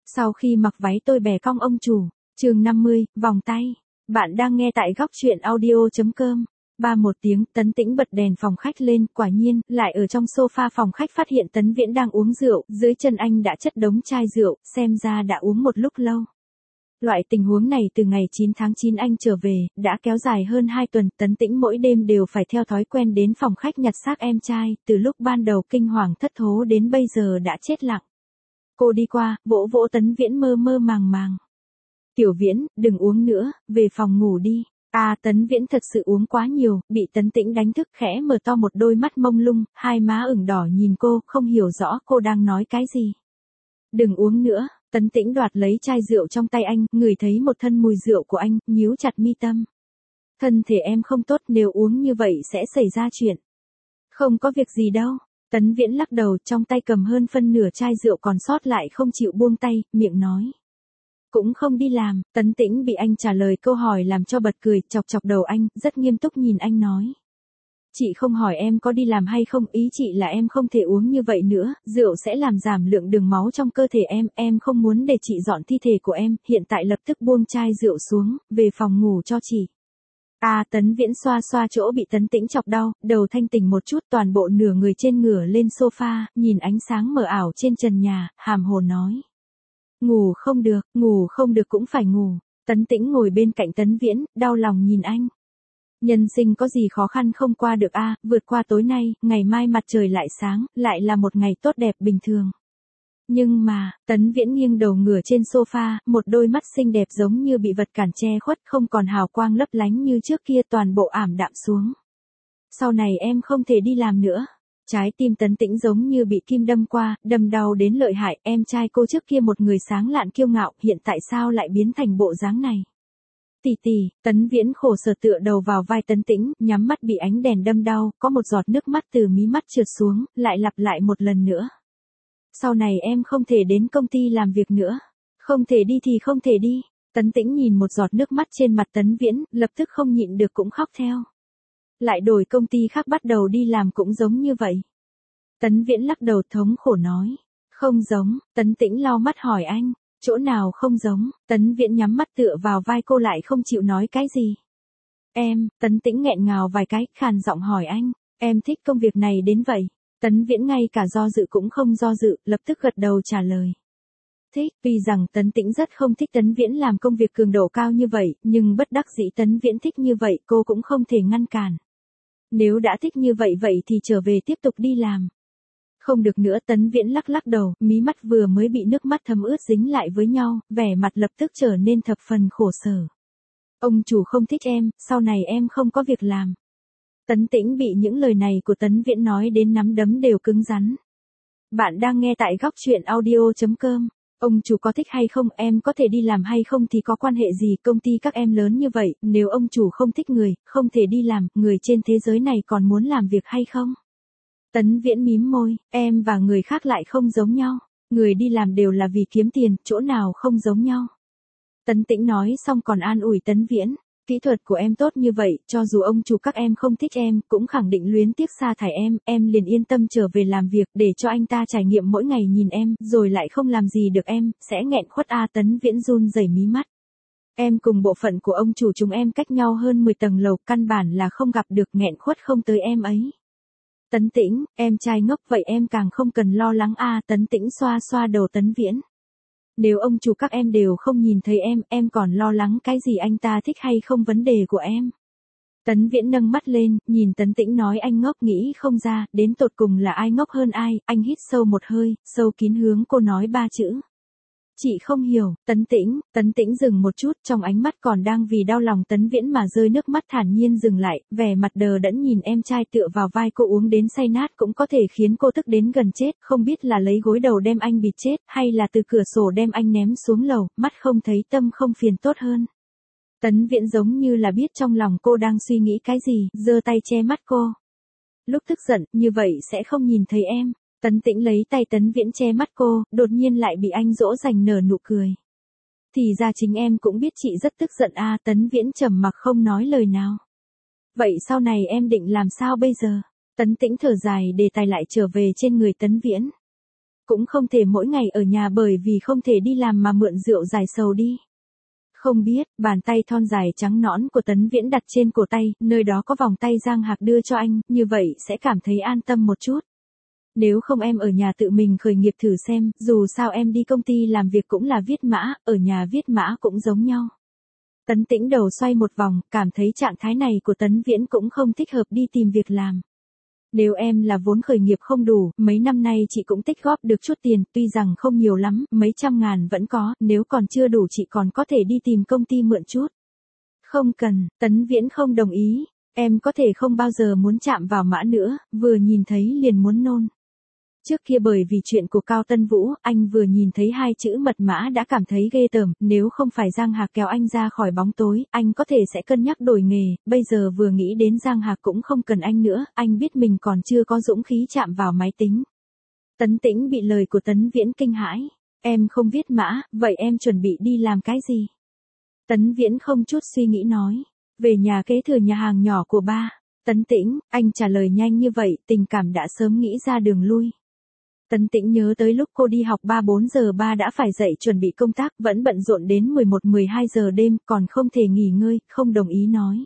Sau khi mặc váy tôi bẻ cong ông chủ, chương 50, vòng tay. Bạn đang nghe tại góc chuyện audio.com. Một tiếng, Tấn Tĩnh bật đèn phòng khách lên, quả nhiên, lại ở trong sofa phòng khách phát hiện Tấn Viễn đang uống rượu, dưới chân anh đã chất đống chai rượu, xem ra đã uống một lúc lâu. Loại tình huống này từ ngày 9 tháng 9 anh trở về, đã kéo dài hơn 2 tuần, Tấn Tĩnh mỗi đêm đều phải theo thói quen đến phòng khách nhặt xác em trai, từ lúc ban đầu kinh hoàng thất thố đến bây giờ đã chết lặng. Cô đi qua, vỗ vỗ Tấn Viễn mơ mơ màng màng. Tiểu Viễn, đừng uống nữa, về phòng ngủ đi. Tấn Viễn thật sự uống quá nhiều, bị Tấn Tĩnh đánh thức khẽ mở to một đôi mắt mông lung, hai má ửng đỏ nhìn cô, không hiểu rõ cô đang nói cái gì. Đừng uống nữa, Tấn Tĩnh đoạt lấy chai rượu trong tay anh, ngửi thấy một thân mùi rượu của anh, nhíu chặt mi tâm. Thân thể em không tốt, nếu uống như vậy sẽ xảy ra chuyện. Không có việc gì đâu. Tấn Viễn lắc đầu, trong tay cầm hơn phân nửa chai rượu còn sót lại không chịu buông tay, miệng nói. Cũng không đi làm. Tấn Tĩnh bị anh trả lời câu hỏi làm cho bật cười, chọc chọc đầu anh, rất nghiêm túc nhìn anh nói. Chị không hỏi em có đi làm hay không, ý chị là em không thể uống như vậy nữa, rượu sẽ làm giảm lượng đường máu trong cơ thể em không muốn để chị dọn thi thể của em, hiện tại lập tức buông chai rượu xuống, về phòng ngủ cho chị. Tấn Viễn xoa xoa chỗ bị Tấn Tĩnh chọc đau, đầu thanh tỉnh một chút, toàn bộ nửa người trên ngửa lên sofa, nhìn ánh sáng mờ ảo trên trần nhà, hàm hồ nói. Ngủ không được cũng phải ngủ. Tấn Tĩnh ngồi bên cạnh Tấn Viễn, đau lòng nhìn anh. Nhân sinh có gì khó khăn không qua được vượt qua tối nay, ngày mai mặt trời lại sáng, lại là một ngày tốt đẹp bình thường. Nhưng mà, Tấn Viễn nghiêng đầu ngửa trên sofa, một đôi mắt xinh đẹp giống như bị vật cản che khuất, không còn hào quang lấp lánh như trước kia, toàn bộ ảm đạm xuống. Sau này em không thể đi làm nữa. Trái tim Tấn Tĩnh giống như bị kim đâm qua, đâm đau đến lợi hại, em trai cô trước kia một người sáng lạn kiêu ngạo, hiện tại sao lại biến thành bộ dáng này. Tỷ, Tấn Viễn khổ sở tựa đầu vào vai Tấn Tĩnh, nhắm mắt bị ánh đèn đâm đau, có một giọt nước mắt từ mí mắt trượt xuống, lại lặp lại một lần nữa. Sau này em không thể đến công ty làm việc nữa. Không thể đi thì không thể đi. Tấn Tĩnh nhìn một giọt nước mắt trên mặt Tấn Viễn, lập tức không nhịn được cũng khóc theo. Lại đổi công ty khác bắt đầu đi làm cũng giống như vậy. Tấn Viễn lắc đầu thống khổ nói. Không giống. Tấn Tĩnh lau mắt hỏi anh. Chỗ nào không giống. Tấn Viễn nhắm mắt tựa vào vai cô lại không chịu nói cái gì. Tấn Tĩnh nghẹn ngào vài cái, khàn giọng hỏi anh. Em thích công việc này đến vậy. Tấn Viễn ngay cả do dự cũng không do dự, lập tức gật đầu trả lời. Thích, vì rằng Tấn Tĩnh rất không thích Tấn Viễn làm công việc cường độ cao như vậy, nhưng bất đắc dĩ Tấn Viễn thích như vậy, cô cũng không thể ngăn cản. Nếu đã thích như vậy thì trở về tiếp tục đi làm. Không được nữa, Tấn Viễn lắc đầu, mí mắt vừa mới bị nước mắt thấm ướt dính lại với nhau, vẻ mặt lập tức trở nên thập phần khổ sở. Ông chủ không thích em, sau này em không có việc làm. Tấn Tĩnh bị những lời này của Tấn Viễn nói đến nắm đấm đều cứng rắn. Bạn đang nghe tại góc chuyện audio.com. Ông chủ có thích hay không, em có thể đi làm hay không thì có quan hệ gì, công ty các em lớn như vậy, nếu ông chủ không thích người, không thể đi làm, người trên thế giới này còn muốn làm việc hay không? Tấn Viễn mím môi, em và người khác lại không giống nhau, người đi làm đều là vì kiếm tiền, chỗ nào không giống nhau. Tấn Tĩnh nói xong còn an ủi Tấn Viễn, kỹ thuật của em tốt như vậy, cho dù ông chủ các em không thích em, cũng khẳng định luyến tiếc sa thải em liền yên tâm trở về làm việc để cho anh ta trải nghiệm mỗi ngày nhìn em, rồi lại không làm gì được em, sẽ nghẹn khuất. Tấn Viễn run rẩy mí mắt. Em cùng bộ phận của ông chủ chúng em cách nhau hơn 10 tầng lầu, căn bản là không gặp được, nghẹn khuất không tới em ấy. Tấn Tĩnh, em trai ngốc vậy em càng không cần lo lắng. Tấn Tĩnh xoa xoa đầu Tấn Viễn. Nếu ông chủ các em đều không nhìn thấy em còn lo lắng cái gì, anh ta thích hay không vấn đề của em. Tấn Viễn nâng mắt lên, nhìn Tấn Tĩnh nói anh ngốc nghĩ không ra, đến tột cùng là ai ngốc hơn ai, anh hít sâu một hơi, sâu kín hướng cô nói 3 chữ. Chị không hiểu. Tấn Tĩnh dừng một chút, trong ánh mắt còn đang vì đau lòng Tấn Viễn mà rơi nước mắt, thản nhiên dừng lại, vẻ mặt đờ đẫn nhìn em trai tựa vào vai cô uống đến say nát cũng có thể khiến cô tức đến gần chết, không biết là lấy gối đầu đem anh bịt chết, hay là từ cửa sổ đem anh ném xuống lầu, mắt không thấy tâm không phiền tốt hơn. Tấn Viễn giống như là biết trong lòng cô đang suy nghĩ cái gì, giơ tay che mắt cô. Lúc tức giận, như vậy sẽ không nhìn thấy em. Tấn Tĩnh lấy tay Tấn Viễn che mắt cô, đột nhiên lại bị anh dỗ dành nở nụ cười. Thì ra chính em cũng biết chị rất tức giận. Tấn Viễn trầm mặc không nói lời nào. Vậy sau này em định làm sao bây giờ? Tấn Tĩnh thở dài, đề tài lại trở về trên người Tấn Viễn. Cũng không thể mỗi ngày ở nhà bởi vì không thể đi làm mà mượn rượu giải sầu đi. Không biết, bàn tay thon dài trắng nõn của Tấn Viễn đặt trên cổ tay, nơi đó có vòng tay Giang Hạc đưa cho anh, như vậy sẽ cảm thấy an tâm một chút. Nếu không em ở nhà tự mình khởi nghiệp thử xem, dù sao em đi công ty làm việc cũng là viết mã, ở nhà viết mã cũng giống nhau. Tấn Tĩnh đầu xoay một vòng, cảm thấy trạng thái này của Tấn Viễn cũng không thích hợp đi tìm việc làm. Nếu em là vốn khởi nghiệp không đủ, mấy năm nay chị cũng tích góp được chút tiền, tuy rằng không nhiều lắm, mấy trăm ngàn vẫn có, nếu còn chưa đủ chị còn có thể đi tìm công ty mượn chút. Không cần, Tấn Viễn không đồng ý, em có thể không bao giờ muốn chạm vào mã nữa, vừa nhìn thấy liền muốn nôn. Trước kia bởi vì chuyện của Cao Tân Vũ, anh vừa nhìn thấy hai chữ mật mã đã cảm thấy ghê tởm, nếu không phải Giang Hạc kéo anh ra khỏi bóng tối, anh có thể sẽ cân nhắc đổi nghề, bây giờ vừa nghĩ đến Giang Hạc cũng không cần anh nữa, anh biết mình còn chưa có dũng khí chạm vào máy tính. Tấn Tĩnh bị lời của Tấn Viễn kinh hãi, em không viết mã, vậy em chuẩn bị đi làm cái gì? Tấn Viễn không chút suy nghĩ nói, về nhà kế thừa nhà hàng nhỏ của ba. Tấn Tĩnh, anh trả lời nhanh như vậy, tình cảm đã sớm nghĩ ra đường lui. Tấn Tĩnh nhớ tới lúc cô đi học 3-4 giờ ba đã phải dậy chuẩn bị công tác, vẫn bận rộn đến 11-12 giờ đêm, còn không thể nghỉ ngơi, không đồng ý nói.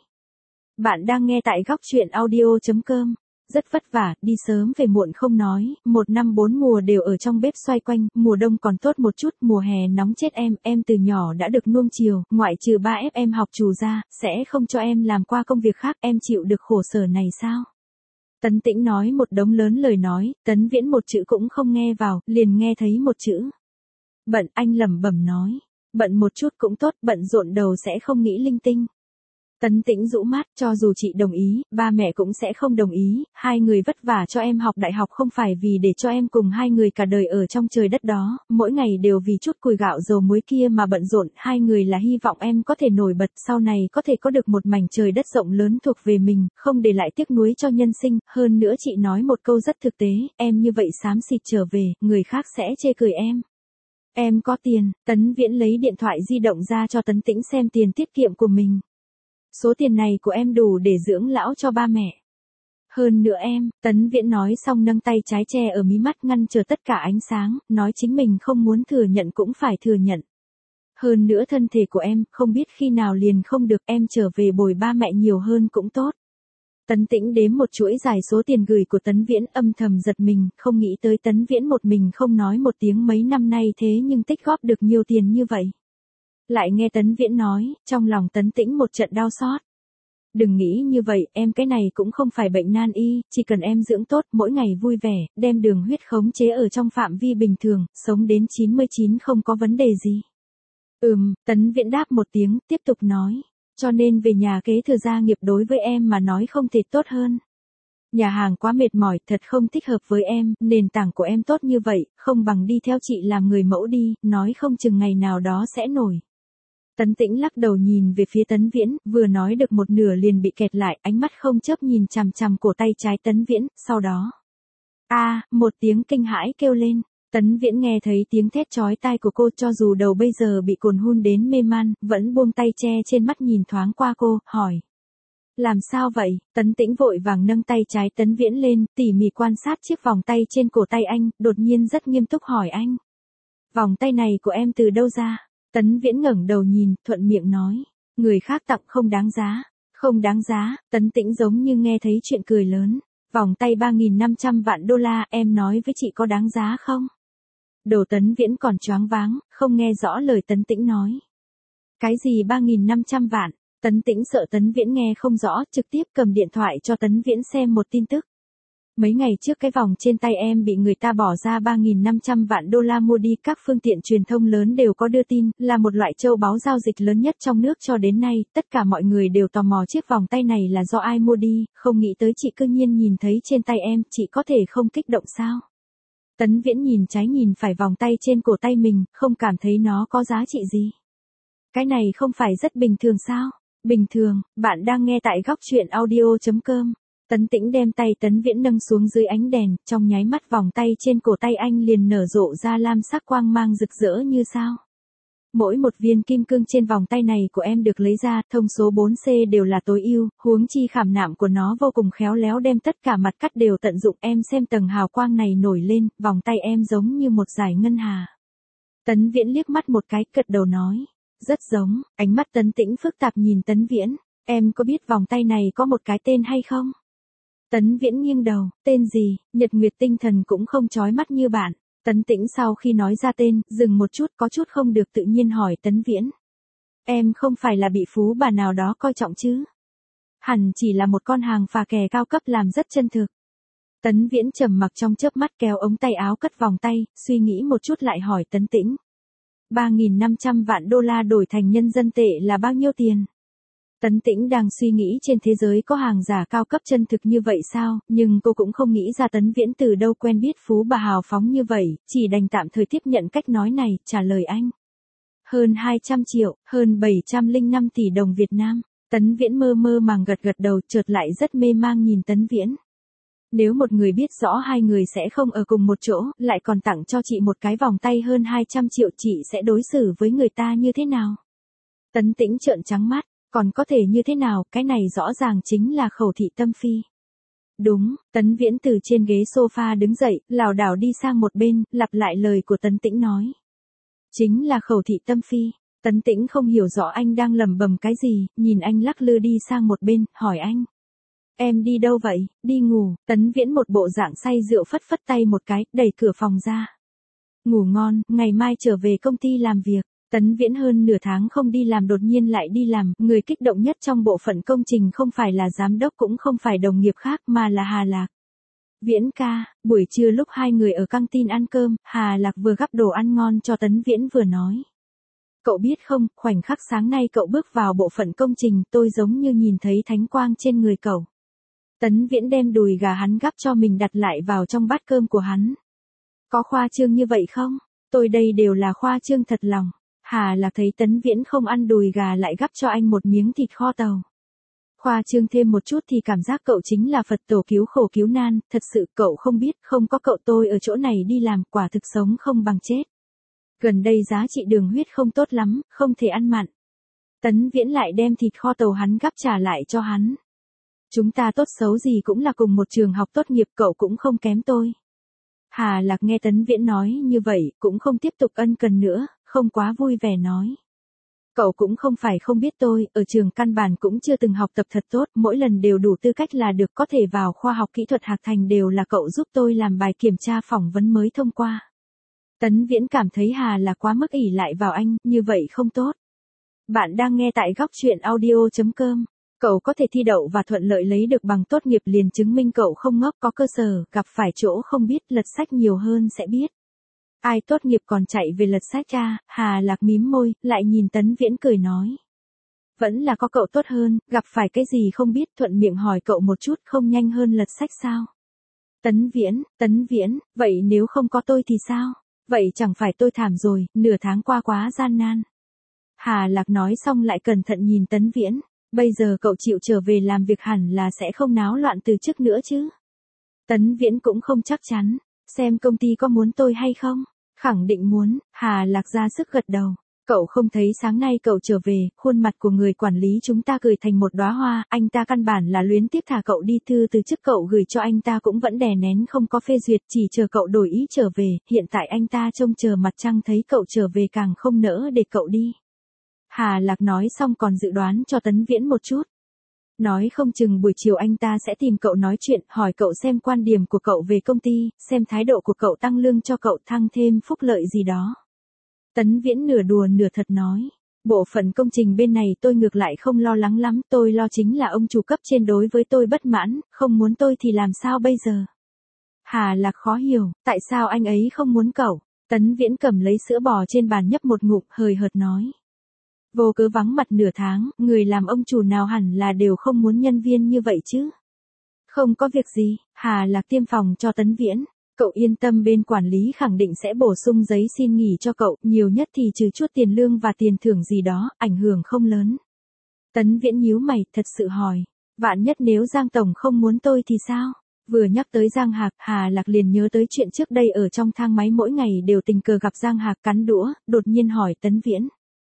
Bạn đang nghe tại góc truyện audio.com. Rất vất vả, đi sớm về muộn không nói, 1 năm 4 mùa đều ở trong bếp xoay quanh, mùa đông còn tốt một chút, mùa hè nóng chết em từ nhỏ đã được nuông chiều, ngoại trừ ba ép em học chủ ra, sẽ không cho em làm qua công việc khác, em chịu được khổ sở này sao? Tấn Tĩnh nói một đống lớn lời nói, Tấn Viễn một chữ cũng không nghe vào, liền nghe thấy một chữ. Bận, anh lẩm bẩm nói. Bận một chút cũng tốt, bận rộn đầu sẽ không nghĩ linh tinh. Tấn Tĩnh rũ mắt, cho dù chị đồng ý, ba mẹ cũng sẽ không đồng ý, hai người vất vả cho em học đại học không phải vì để cho em cùng hai người cả đời ở trong trời đất đó, mỗi ngày đều vì chút cùi gạo dầu muối kia mà bận rộn, hai người là hy vọng em có thể nổi bật, sau này có thể có được một mảnh trời đất rộng lớn thuộc về mình, không để lại tiếc nuối cho nhân sinh, hơn nữa chị nói một câu rất thực tế, em như vậy xám xịt trở về, người khác sẽ chê cười em. Em có tiền, Tấn Viễn lấy điện thoại di động ra cho Tấn Tĩnh xem tiền tiết kiệm của mình. Số tiền này của em đủ để dưỡng lão cho ba mẹ. Hơn nữa em, Tấn Viễn nói xong nâng tay trái che ở mí mắt ngăn trở tất cả ánh sáng, nói chính mình không muốn thừa nhận cũng phải thừa nhận. Hơn nữa thân thể của em, không biết khi nào liền không được, em trở về bồi ba mẹ nhiều hơn cũng tốt. Tấn Tĩnh đếm một chuỗi dài số tiền gửi của Tấn Viễn, âm thầm giật mình, không nghĩ tới Tấn Viễn một mình không nói một tiếng mấy năm nay thế nhưng tích góp được nhiều tiền như vậy. Lại nghe Tấn Viễn nói, trong lòng Tấn Tĩnh một trận đau xót. Đừng nghĩ như vậy, em cái này cũng không phải bệnh nan y, chỉ cần em dưỡng tốt, mỗi ngày vui vẻ, đem đường huyết khống chế ở trong phạm vi bình thường, sống đến 99 không có vấn đề gì. Tấn Viễn đáp một tiếng, tiếp tục nói. Cho nên về nhà kế thừa gia nghiệp đối với em mà nói không thể tốt hơn. Nhà hàng quá mệt mỏi, thật không thích hợp với em, nền tảng của em tốt như vậy, không bằng đi theo chị làm người mẫu đi, nói không chừng ngày nào đó sẽ nổi. Tấn Tĩnh lắc đầu nhìn về phía Tấn Viễn, vừa nói được một nửa liền bị kẹt lại, ánh mắt không chớp nhìn chằm chằm cổ tay trái Tấn Viễn, sau đó. Một tiếng kinh hãi kêu lên. Tấn Viễn nghe thấy tiếng thét chói tai của cô, cho dù đầu bây giờ bị cồn hun đến mê man, vẫn buông tay che trên mắt nhìn thoáng qua cô, hỏi. Làm sao vậy? Tấn Tĩnh vội vàng nâng tay trái Tấn Viễn lên, tỉ mỉ quan sát chiếc vòng tay trên cổ tay anh, đột nhiên rất nghiêm túc hỏi anh. Vòng tay này của em từ đâu ra? Tấn Viễn ngẩng đầu nhìn, thuận miệng nói. Người khác tặng không đáng giá. Không đáng giá, Tấn Tĩnh giống như nghe thấy chuyện cười lớn. Vòng tay 3.500 vạn đô la, em nói với chị có đáng giá không? Đồ Tấn Viễn còn choáng váng, không nghe rõ lời Tấn Tĩnh nói. Cái gì 3.500 vạn? Tấn Tĩnh sợ Tấn Viễn nghe không rõ, trực tiếp cầm điện thoại cho Tấn Viễn xem một tin tức. Mấy ngày trước cái vòng trên tay em bị người ta bỏ ra 3.500 vạn đô la mua đi, các phương tiện truyền thông lớn đều có đưa tin, là một loại châu báu giao dịch lớn nhất trong nước cho đến nay, tất cả mọi người đều tò mò chiếc vòng tay này là do ai mua đi, không nghĩ tới chị cư nhiên nhìn thấy trên tay em, chị có thể không kích động sao? Tấn Viễn nhìn trái nhìn phải vòng tay trên cổ tay mình, không cảm thấy nó có giá trị gì. Cái này không phải rất bình thường sao? Bình thường, bạn đang nghe tại góc truyện audio.com. Tấn Tĩnh đem tay Tấn Viễn nâng xuống dưới ánh đèn, trong nháy mắt vòng tay trên cổ tay anh liền nở rộ ra lam sắc quang mang rực rỡ như sao. Mỗi một viên kim cương trên vòng tay này của em được lấy ra, thông số 4C đều là tối ưu, huống chi khảm nạm của nó vô cùng khéo léo đem tất cả mặt cắt đều tận dụng. Em xem tầng hào quang này nổi lên, vòng tay em giống như một dải ngân hà. Tấn Viễn liếc mắt một cái, gật đầu nói. Rất giống. Ánh mắt Tấn Tĩnh phức tạp nhìn Tấn Viễn. Em có biết vòng tay này có một cái tên hay không? Tấn Viễn nghiêng đầu. Tên gì? Nhật Nguyệt Tinh Thần cũng không chói mắt như bạn. Tấn Tĩnh sau khi nói ra tên, dừng một chút, có chút không được tự nhiên hỏi Tấn Viễn. Em không phải là bị phú bà nào đó coi trọng chứ? Hẳn chỉ là một con hàng phà kè cao cấp làm rất chân thực. Tấn Viễn trầm mặc trong chớp mắt, kéo ống tay áo cất vòng tay, suy nghĩ một chút lại hỏi Tấn Tĩnh. 3.500 vạn đô la đổi thành nhân dân tệ là bao nhiêu tiền? Tấn Tĩnh đang suy nghĩ trên thế giới có hàng giả cao cấp chân thực như vậy sao, nhưng cô cũng không nghĩ ra Tấn Viễn từ đâu quen biết phú bà hào phóng như vậy, chỉ đành tạm thời tiếp nhận cách nói này, trả lời anh. Hơn 200 triệu, hơn 705 tỷ đồng Việt Nam. Tấn Viễn mơ mơ màng gật gật đầu, chợt lại rất mê mang nhìn Tấn Viễn. Nếu một người biết rõ hai người sẽ không ở cùng một chỗ, lại còn tặng cho chị một cái vòng tay hơn 200 triệu, chị sẽ đối xử với người ta như thế nào? Tấn Tĩnh trợn trắng mắt, còn có thể như thế nào, cái này rõ ràng chính là khẩu thị tâm phi. Đúng, Tấn Viễn từ trên ghế sofa đứng dậy, lảo đảo đi sang một bên, lặp lại lời của Tấn Tĩnh nói. Chính là khẩu thị tâm phi. Tấn Tĩnh không hiểu rõ anh đang lẩm bẩm cái gì, nhìn anh lắc lư đi sang một bên, hỏi anh. Em đi đâu vậy? Đi ngủ. Tấn Viễn một bộ dạng say rượu phất phất tay một cái, đẩy cửa phòng ra. Ngủ ngon, ngày mai trở về công ty làm việc. Tấn Viễn hơn nửa tháng không đi làm đột nhiên lại đi làm, người kích động nhất trong bộ phận công trình không phải là giám đốc cũng không phải đồng nghiệp khác mà là Hà Lạc. Viễn ca, buổi trưa lúc hai người ở căng tin ăn cơm, Hà Lạc vừa gắp đồ ăn ngon cho Tấn Viễn vừa nói. Cậu biết không, khoảnh khắc sáng nay cậu bước vào bộ phận công trình, tôi giống như nhìn thấy thánh quang trên người cậu. Tấn Viễn đem đùi gà hắn gắp cho mình đặt lại vào trong bát cơm của hắn. Có khoa trương như vậy không? Tôi đây đều là khoa trương thật lòng. Hà Lạc thấy Tấn Viễn không ăn đùi gà lại gắp cho anh một miếng thịt kho tàu. Khoa trương thêm một chút thì cảm giác cậu chính là Phật tổ cứu khổ cứu nan, thật sự cậu không biết, không có cậu tôi ở chỗ này đi làm, quả thực sống không bằng chết. Gần đây giá trị đường huyết không tốt lắm, không thể ăn mặn. Tấn Viễn lại đem thịt kho tàu hắn gắp trả lại cho hắn. Chúng ta tốt xấu gì cũng là cùng một trường học tốt nghiệp, cậu cũng không kém tôi. Hà Lạc nghe Tấn Viễn nói như vậy, cũng không tiếp tục ân cần nữa, không quá vui vẻ nói. Cậu cũng không phải không biết tôi, ở trường căn bản cũng chưa từng học tập thật tốt, mỗi lần đều đủ tư cách là được, có thể vào khoa học kỹ thuật Hạc Thành đều là cậu giúp tôi làm bài kiểm tra phỏng vấn mới thông qua. Tấn Viễn cảm thấy Hà Lạc quá mức ỷ lại vào anh, như vậy không tốt. Bạn đang nghe tại góc truyện audio.com. Cậu có thể thi đậu và thuận lợi lấy được bằng tốt nghiệp liền chứng minh cậu không ngốc, có cơ sở, gặp phải chỗ không biết, lật sách nhiều hơn sẽ biết. Ai tốt nghiệp còn chạy về lật sách ra, Hà Lạc mím môi, lại nhìn Tấn Viễn cười nói. Vẫn là có cậu tốt hơn, gặp phải cái gì không biết thuận miệng hỏi cậu một chút, không nhanh hơn lật sách sao? Tấn Viễn, vậy nếu không có tôi thì sao? Vậy chẳng phải tôi thảm rồi, nửa tháng qua quá gian nan. Hà Lạc nói xong lại cẩn thận nhìn Tấn Viễn. Bây giờ cậu chịu trở về làm việc hẳn là sẽ không náo loạn từ trước nữa chứ. Tấn Viễn cũng không chắc chắn. Xem công ty có muốn tôi hay không? Khẳng định muốn. Hà Lạc ra sức gật đầu. Cậu không thấy sáng nay cậu trở về, khuôn mặt của người quản lý chúng ta cười thành một đóa hoa, anh ta căn bản là luyến tiếc thả cậu đi, thư từ chức cậu gửi cho anh ta cũng vẫn đè nén không có phê duyệt, chỉ chờ cậu đổi ý trở về, hiện tại anh ta trông chờ mặt trăng thấy cậu trở về càng không nỡ để cậu đi. Hà Lạc nói xong còn dự đoán cho Tấn Viễn một chút. Nói không chừng buổi chiều anh ta sẽ tìm cậu nói chuyện, hỏi cậu xem quan điểm của cậu về công ty, xem thái độ của cậu tăng lương cho cậu, thăng thêm phúc lợi gì đó. Tấn Viễn nửa đùa nửa thật nói. Bộ phận công trình bên này tôi ngược lại không lo lắng lắm, tôi lo chính là ông chủ cấp trên đối với tôi bất mãn, không muốn tôi thì làm sao bây giờ? Hà Lạc khó hiểu, tại sao anh ấy không muốn cậu? Tấn Viễn cầm lấy sữa bò trên bàn nhấp một ngụm, hời hợt nói. Vô cớ vắng mặt nửa tháng, người làm ông chủ nào hẳn là đều không muốn nhân viên như vậy chứ. Không có việc gì, Hà Lạc tiêm phòng cho Tấn Viễn. Cậu yên tâm, bên quản lý khẳng định sẽ bổ sung giấy xin nghỉ cho cậu, nhiều nhất thì trừ chút tiền lương và tiền thưởng gì đó, ảnh hưởng không lớn. Tấn Viễn nhíu mày, thật sự hỏi. Vạn nhất nếu Giang Tổng không muốn tôi thì sao? Vừa nhắc tới Giang Hạc, Hà Lạc liền nhớ tới chuyện trước đây ở trong thang máy mỗi ngày đều tình cờ gặp Giang Hạc cắn đũa, đột nhiên hỏi Tấn Viễn.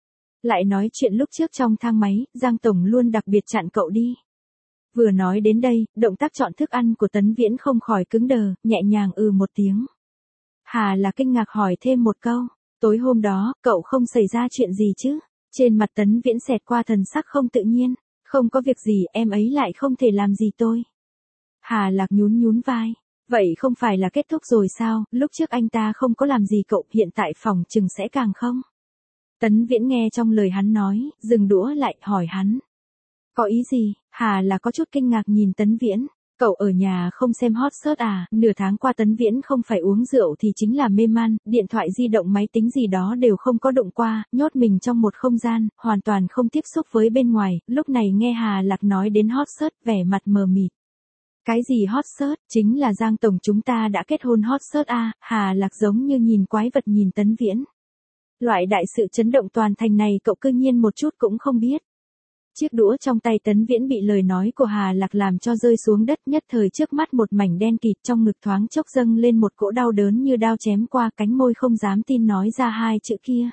Lại nói chuyện lúc trước trong thang máy, Giang Tổng luôn đặc biệt chặn cậu đi. Vừa nói đến đây, động tác chọn thức ăn của Tấn Viễn không khỏi cứng đờ, nhẹ nhàng một tiếng. Hà là kinh ngạc hỏi thêm một câu, tối hôm đó, cậu không xảy ra chuyện gì chứ? Trên mặt Tấn Viễn xẹt qua thần sắc không tự nhiên, không có việc gì, em ấy lại không thể làm gì tôi. Hà Lạc nhún nhún vai, vậy không phải là kết thúc rồi sao, lúc trước anh ta không có làm gì cậu, hiện tại phòng chừng sẽ càng không. Tấn Viễn nghe trong lời hắn nói, dừng đũa lại, hỏi hắn. Có ý gì? Hà là có chút kinh ngạc nhìn Tấn Viễn. Cậu ở nhà không xem hot search à? Nửa tháng qua Tấn Viễn không phải uống rượu thì chính là mê man, điện thoại di động máy tính gì đó đều không có đụng qua, nhốt mình trong một không gian, hoàn toàn không tiếp xúc với bên ngoài. Lúc này nghe Hà Lạc nói đến hot search, vẻ mặt mờ mịt. Cái gì hot search? Chính là Giang Tổng chúng ta đã kết hôn hot search à? Hà Lạc giống như nhìn quái vật nhìn Tấn Viễn. Loại đại sự chấn động toàn thành này cậu cư nhiên một chút cũng không biết. Chiếc đũa trong tay Tấn Viễn bị lời nói của Hà Lạc làm cho rơi xuống đất, nhất thời trước mắt một mảnh đen kịt, trong ngực thoáng chốc dâng lên một cỗ đau đớn như đao chém qua, cánh môi không dám tin nói ra hai chữ kia.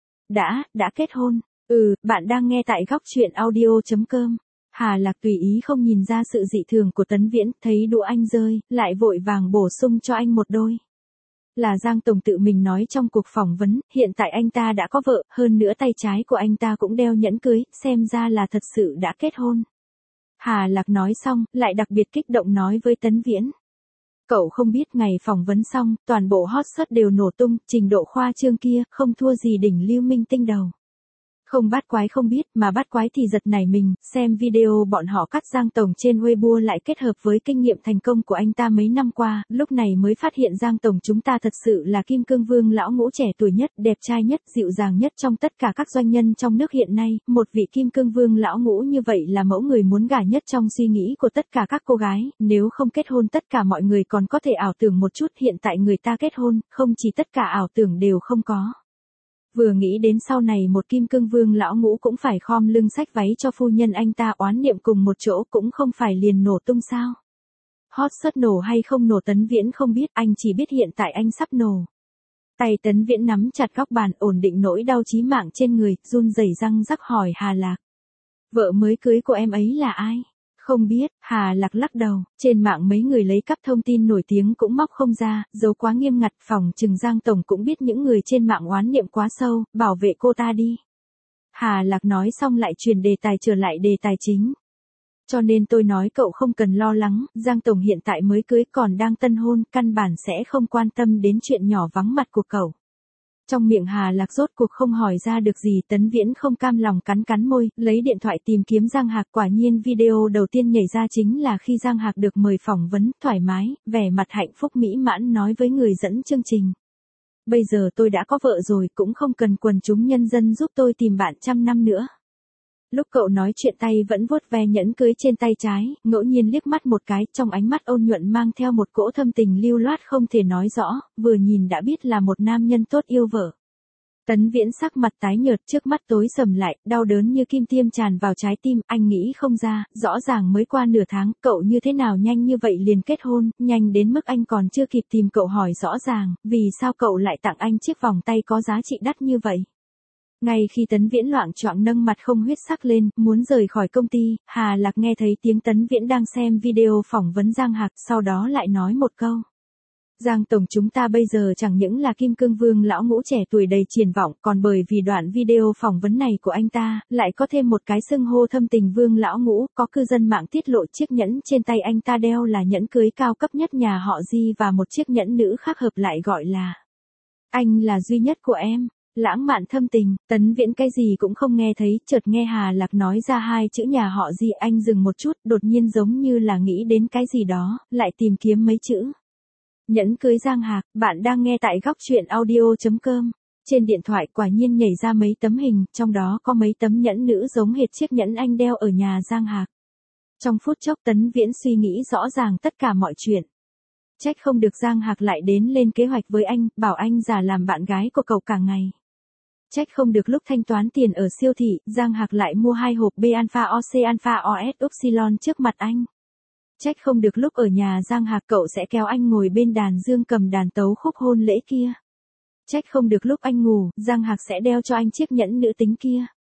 Đã kết hôn. Bạn đang nghe tại góc truyện audio.com. Hà Lạc tùy ý không nhìn ra sự dị thường của Tấn Viễn, thấy đũa anh rơi, lại vội vàng bổ sung cho anh một đôi. Là Giang Tổng tự mình nói trong cuộc phỏng vấn, hiện tại anh ta đã có vợ, hơn nữa tay trái của anh ta cũng đeo nhẫn cưới, xem ra là thật sự đã kết hôn. Hà Lạc nói xong, lại đặc biệt kích động nói với Tấn Viễn. Cậu không biết ngày phỏng vấn xong, toàn bộ hot search đều nổ tung, trình độ khoa trương kia, không thua gì đỉnh lưu minh tinh đầu. Không bắt quái không biết, mà bắt quái thì giật nảy mình, xem video bọn họ cắt Giang Tổng trên Weibo lại kết hợp với kinh nghiệm thành công của anh ta mấy năm qua, lúc này mới phát hiện Giang Tổng chúng ta thật sự là kim cương vương lão ngũ trẻ tuổi nhất, đẹp trai nhất, dịu dàng nhất trong tất cả các doanh nhân trong nước hiện nay, một vị kim cương vương lão ngũ như vậy là mẫu người muốn gả nhất trong suy nghĩ của tất cả các cô gái, nếu không kết hôn tất cả mọi người còn có thể ảo tưởng một chút, hiện tại người ta kết hôn, không chỉ tất cả ảo tưởng đều không có. Vừa nghĩ đến sau này một kim cương vương lão ngũ cũng phải khom lưng xách váy cho phu nhân anh ta oán niệm cùng một chỗ, cũng không phải liền nổ tung sao. Hot search nổ hay không nổ Tấn Viễn không biết, anh chỉ biết hiện tại anh sắp nổ. Tay Tấn Viễn nắm chặt góc bàn, ổn định nỗi đau chí mạng trên người, run rẩy răng rắc hỏi Hà Lạc. Vợ mới cưới của em ấy là ai? Không biết, Hà Lạc lắc đầu, trên mạng mấy người lấy cắp thông tin nổi tiếng cũng móc không ra, giấu quá nghiêm ngặt, phòng chừng Giang Tổng cũng biết những người trên mạng oán niệm quá sâu, bảo vệ cô ta đi. Hà Lạc nói xong lại chuyển đề tài trở lại đề tài chính. Cho nên tôi nói cậu không cần lo lắng, Giang Tổng hiện tại mới cưới còn đang tân hôn, căn bản sẽ không quan tâm đến chuyện nhỏ vắng mặt của cậu. Trong miệng Hà Lạc rốt cuộc không hỏi ra được gì, Tấn Viễn không cam lòng cắn cắn môi, lấy điện thoại tìm kiếm Giang Hạc, quả nhiên video đầu tiên nhảy ra chính là khi Giang Hạc được mời phỏng vấn, thoải mái, vẻ mặt hạnh phúc mỹ mãn nói với người dẫn chương trình. Bây giờ tôi đã có vợ rồi, cũng không cần quần chúng nhân dân giúp tôi tìm bạn trăm năm nữa. Lúc cậu nói chuyện tay vẫn vuốt ve nhẫn cưới trên tay trái, ngẫu nhiên liếc mắt một cái, trong ánh mắt ôn nhuận mang theo một cỗ thâm tình lưu loát không thể nói rõ, vừa nhìn đã biết là một nam nhân tốt yêu vợ. Tấn Viễn sắc mặt tái nhợt, trước mắt tối sầm lại, đau đớn như kim tiêm tràn vào trái tim, anh nghĩ không ra, rõ ràng mới qua nửa tháng, cậu như thế nào nhanh như vậy liền kết hôn, nhanh đến mức anh còn chưa kịp tìm cậu hỏi rõ ràng, vì sao cậu lại tặng anh chiếc vòng tay có giá trị đắt như vậy. Ngay khi Tấn Viễn loạng choạng nâng mặt không huyết sắc lên, muốn rời khỏi công ty, Hà Lạc nghe thấy tiếng Tấn Viễn đang xem video phỏng vấn Giang Hạc, sau đó lại nói một câu. Giang Tổng chúng ta bây giờ chẳng những là kim cương vương lão ngũ trẻ tuổi đầy triển vọng, còn bởi vì đoạn video phỏng vấn này của anh ta, lại có thêm một cái xưng hô thâm tình vương lão ngũ, có cư dân mạng tiết lộ chiếc nhẫn trên tay anh ta đeo là nhẫn cưới cao cấp nhất nhà họ Di và một chiếc nhẫn nữ khác hợp lại gọi là anh là duy nhất của em. Lãng mạn thâm tình, Tấn Viễn cái gì cũng không nghe thấy, chợt nghe Hà Lạc nói ra hai chữ nhà họ Di, anh dừng một chút, đột nhiên giống như là nghĩ đến cái gì đó, lại tìm kiếm mấy chữ. Nhẫn cưới Giang Hạc, bạn đang nghe tại góc truyện audio.com. Trên điện thoại quả nhiên nhảy ra mấy tấm hình, trong đó có mấy tấm nhẫn nữ giống hệt chiếc nhẫn anh đeo ở nhà Giang Hạc. Trong phút chốc Tấn Viễn suy nghĩ rõ ràng tất cả mọi chuyện. Trách không được Giang Hạc lại đến lên kế hoạch với anh, bảo anh giả làm bạn gái của cậu cả ngày. Trách không được lúc thanh toán tiền ở siêu thị, Giang Hạc lại mua 2 hộp B alpha OC alpha OS upsilon trước mặt anh. Trách không được lúc ở nhà Giang Hạc cậu sẽ kéo anh ngồi bên đàn dương cầm đàn tấu khúc hôn lễ kia. Trách không được lúc anh ngủ, Giang Hạc sẽ đeo cho anh chiếc nhẫn nữ tính kia.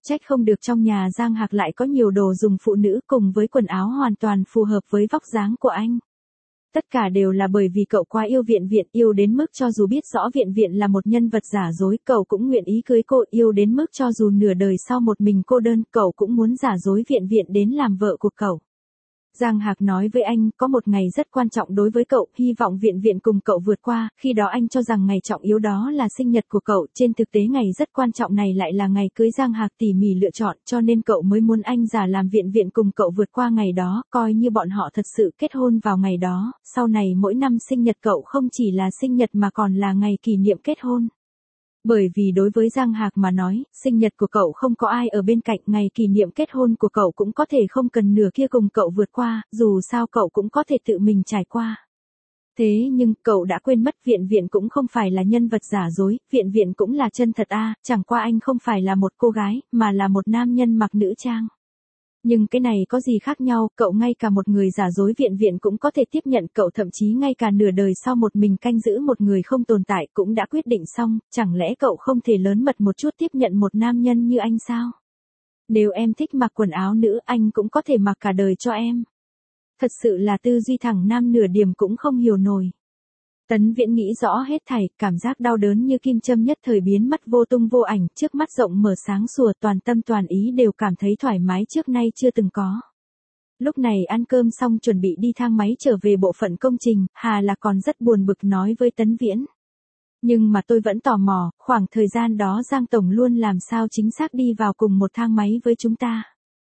Trách không được trong nhà Giang Hạc lại có nhiều đồ dùng phụ nữ cùng với quần áo hoàn toàn phù hợp với vóc dáng của anh. Tất cả đều là bởi vì cậu quá yêu Viện Viện, yêu đến mức cho dù biết rõ Viện Viện là một nhân vật giả dối, cậu cũng nguyện ý cưới cô, yêu đến mức cho dù nửa đời sau một mình cô đơn, cậu cũng muốn giả dối Viện Viện đến làm vợ của cậu. Giang Hạc nói với anh, có một ngày rất quan trọng đối với cậu, hy vọng Viện Viện cùng cậu vượt qua, khi đó anh cho rằng ngày trọng yếu đó là sinh nhật của cậu, trên thực tế ngày rất quan trọng này lại là ngày cưới. Giang Hạc tỉ mỉ lựa chọn, cho nên cậu mới muốn anh giả làm Viện Viện cùng cậu vượt qua ngày đó, coi như bọn họ thật sự kết hôn vào ngày đó, sau này mỗi năm sinh nhật cậu không chỉ là sinh nhật mà còn là ngày kỷ niệm kết hôn. Bởi vì đối với Giang Hạc mà nói, sinh nhật của cậu không có ai ở bên cạnh, ngày kỷ niệm kết hôn của cậu cũng có thể không cần nửa kia cùng cậu vượt qua, dù sao cậu cũng có thể tự mình trải qua. Thế nhưng, cậu đã quên mất Viện Viện cũng không phải là nhân vật giả dối, Viện Viện cũng là chân thật chẳng qua anh không phải là một cô gái, mà là một nam nhân mặc nữ trang. Nhưng cái này có gì khác nhau, cậu ngay cả một người giả dối Viện Viện cũng có thể tiếp nhận, cậu thậm chí ngay cả nửa đời sau một mình canh giữ một người không tồn tại cũng đã quyết định xong, chẳng lẽ cậu không thể lớn mật một chút tiếp nhận một nam nhân như anh sao? Nếu em thích mặc quần áo nữ, anh cũng có thể mặc cả đời cho em. Thật sự là tư duy thẳng nam nửa điểm cũng không hiểu nổi. Tấn Viễn nghĩ rõ hết thảy, cảm giác đau đớn như kim châm nhất thời biến mất vô tung vô ảnh, trước mắt rộng mở sáng sủa, toàn tâm toàn ý đều cảm thấy thoải mái trước nay chưa từng có. Lúc này ăn cơm xong chuẩn bị đi thang máy trở về bộ phận công trình, Hà Lạc còn rất buồn bực nói với Tấn Viễn. Nhưng mà tôi vẫn tò mò, khoảng thời gian đó Giang Tổng luôn làm sao chính xác đi vào cùng một thang máy với chúng ta.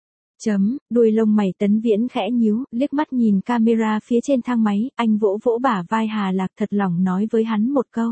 Đuôi lông mày Tấn Viễn khẽ nhíu, liếc mắt nhìn camera phía trên thang máy, anh vỗ vỗ bả vai Hà Lạc thật lòng nói với hắn một câu.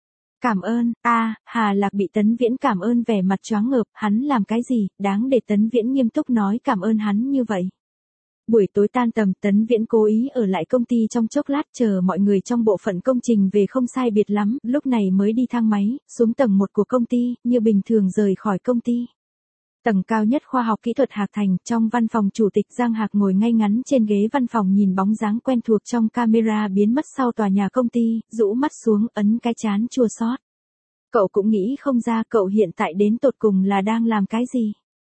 Cảm ơn, Hà Lạc bị Tấn Viễn cảm ơn vẻ mặt choáng ngợp, hắn làm cái gì, đáng để Tấn Viễn nghiêm túc nói cảm ơn hắn như vậy. Buổi tối tan tầm, Tấn Viễn cố ý ở lại công ty trong chốc lát chờ mọi người trong bộ phận công trình về không sai biệt lắm, lúc này mới đi thang máy, xuống tầng 1 của công ty, như bình thường rời khỏi công ty. Tầng cao nhất khoa học kỹ thuật Hạc Thành, trong văn phòng chủ tịch Giang Hạc ngồi ngay ngắn trên ghế văn phòng nhìn bóng dáng quen thuộc trong camera biến mất sau tòa nhà công ty, rũ mắt xuống ấn cái trán chua xót. Cậu cũng nghĩ không ra cậu hiện tại đến tột cùng là đang làm cái gì.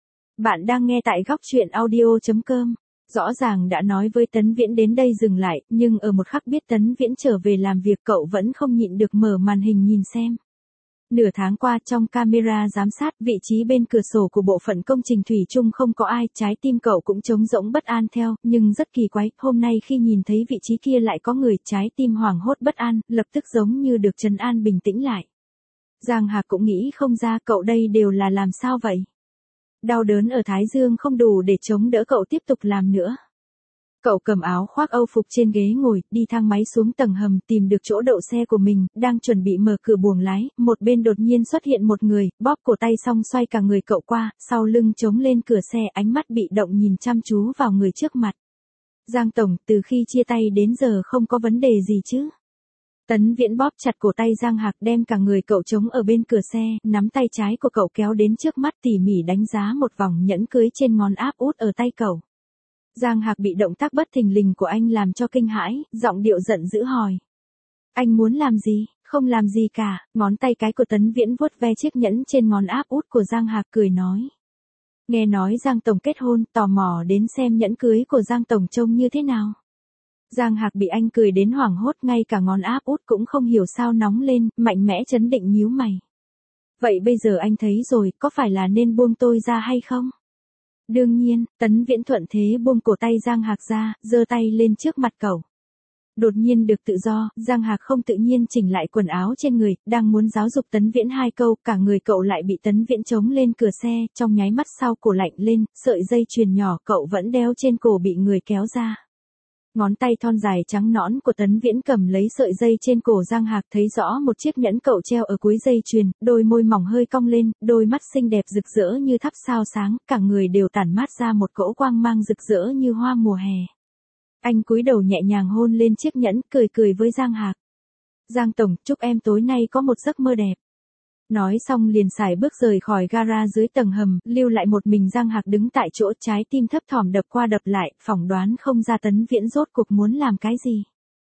Bạn đang nghe tại góc truyện audio.com. Rõ ràng đã nói với Tấn Viễn đến đây dừng lại, nhưng ở một khắc biết Tấn Viễn trở về làm việc cậu vẫn không nhịn được mở màn hình nhìn xem. Nửa tháng qua trong camera giám sát, vị trí bên cửa sổ của bộ phận công trình thủy chung không có ai, trái tim cậu cũng trống rỗng bất an theo, nhưng rất kỳ quái, hôm nay khi nhìn thấy vị trí kia lại có người, trái tim hoảng hốt bất an, lập tức giống như được trấn an bình tĩnh lại. Giang Hạc cũng nghĩ không ra cậu đây đều là làm sao vậy. Đau đớn ở thái dương không đủ để chống đỡ cậu tiếp tục làm nữa. Cậu cầm áo khoác Âu phục trên ghế ngồi, đi thang máy xuống tầng hầm, tìm được chỗ đậu xe của mình, đang chuẩn bị mở cửa buồng lái, một bên đột nhiên xuất hiện một người, bóp cổ tay xong xoay cả người cậu qua, sau lưng chống lên cửa xe, ánh mắt bị động nhìn chăm chú vào người trước mặt. Giang Tổng, từ khi chia tay đến giờ không có vấn đề gì chứ? Tấn Viễn bóp chặt cổ tay Giang Hạc đem cả người cậu chống ở bên cửa xe, nắm tay trái của cậu kéo đến trước mắt tỉ mỉ đánh giá một vòng nhẫn cưới trên ngón áp út ở tay cậu. Giang Hạc bị động tác bất thình lình của anh làm cho kinh hãi, giọng điệu giận dữ hỏi. Anh muốn làm gì? Không làm gì cả, ngón tay cái của Tấn Viễn vuốt ve chiếc nhẫn trên ngón áp út của Giang Hạc cười nói. Nghe nói Giang Tổng kết hôn, tò mò đến xem nhẫn cưới của Giang Tổng trông như thế nào. Giang Hạc bị anh cười đến hoảng hốt, ngay cả ngón áp út cũng không hiểu sao nóng lên, mạnh mẽ chấn định nhíu mày. Vậy bây giờ anh thấy rồi, có phải là nên buông tôi ra hay không? Đương nhiên, Tấn Viễn thuận thế buông cổ tay Giang Hạc ra, giơ tay lên trước mặt cậu. Đột nhiên được tự do, Giang Hạc không tự nhiên chỉnh lại quần áo trên người, đang muốn giáo dục Tấn Viễn hai câu, cả người cậu lại bị Tấn Viễn chống lên cửa xe, trong nháy mắt sau cổ lạnh lên, sợi dây chuyền nhỏ cậu vẫn đeo trên cổ bị người kéo ra. Ngón tay thon dài trắng nõn của Tấn Viễn cầm lấy sợi dây trên cổ Giang Hạc, thấy rõ một chiếc nhẫn cậu treo ở cuối dây chuyền, đôi môi mỏng hơi cong lên, đôi mắt xinh đẹp rực rỡ như thắp sao sáng, cả người đều tản mát ra một cỗ quang mang rực rỡ như hoa mùa hè. Anh cúi đầu nhẹ nhàng hôn lên chiếc nhẫn, cười cười với Giang Hạc. Giang Tổng, chúc em tối nay có một giấc mơ đẹp. Nói xong liền xài bước rời khỏi gara dưới tầng hầm, lưu lại một mình Giang Hạc đứng tại chỗ, trái tim thấp thỏm đập qua đập lại, phỏng đoán không ra Tấn Viễn rốt cuộc muốn làm cái gì.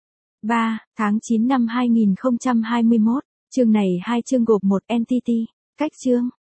3 tháng 9 năm 2021, chương này 2 chương gộp một entity, cách chương.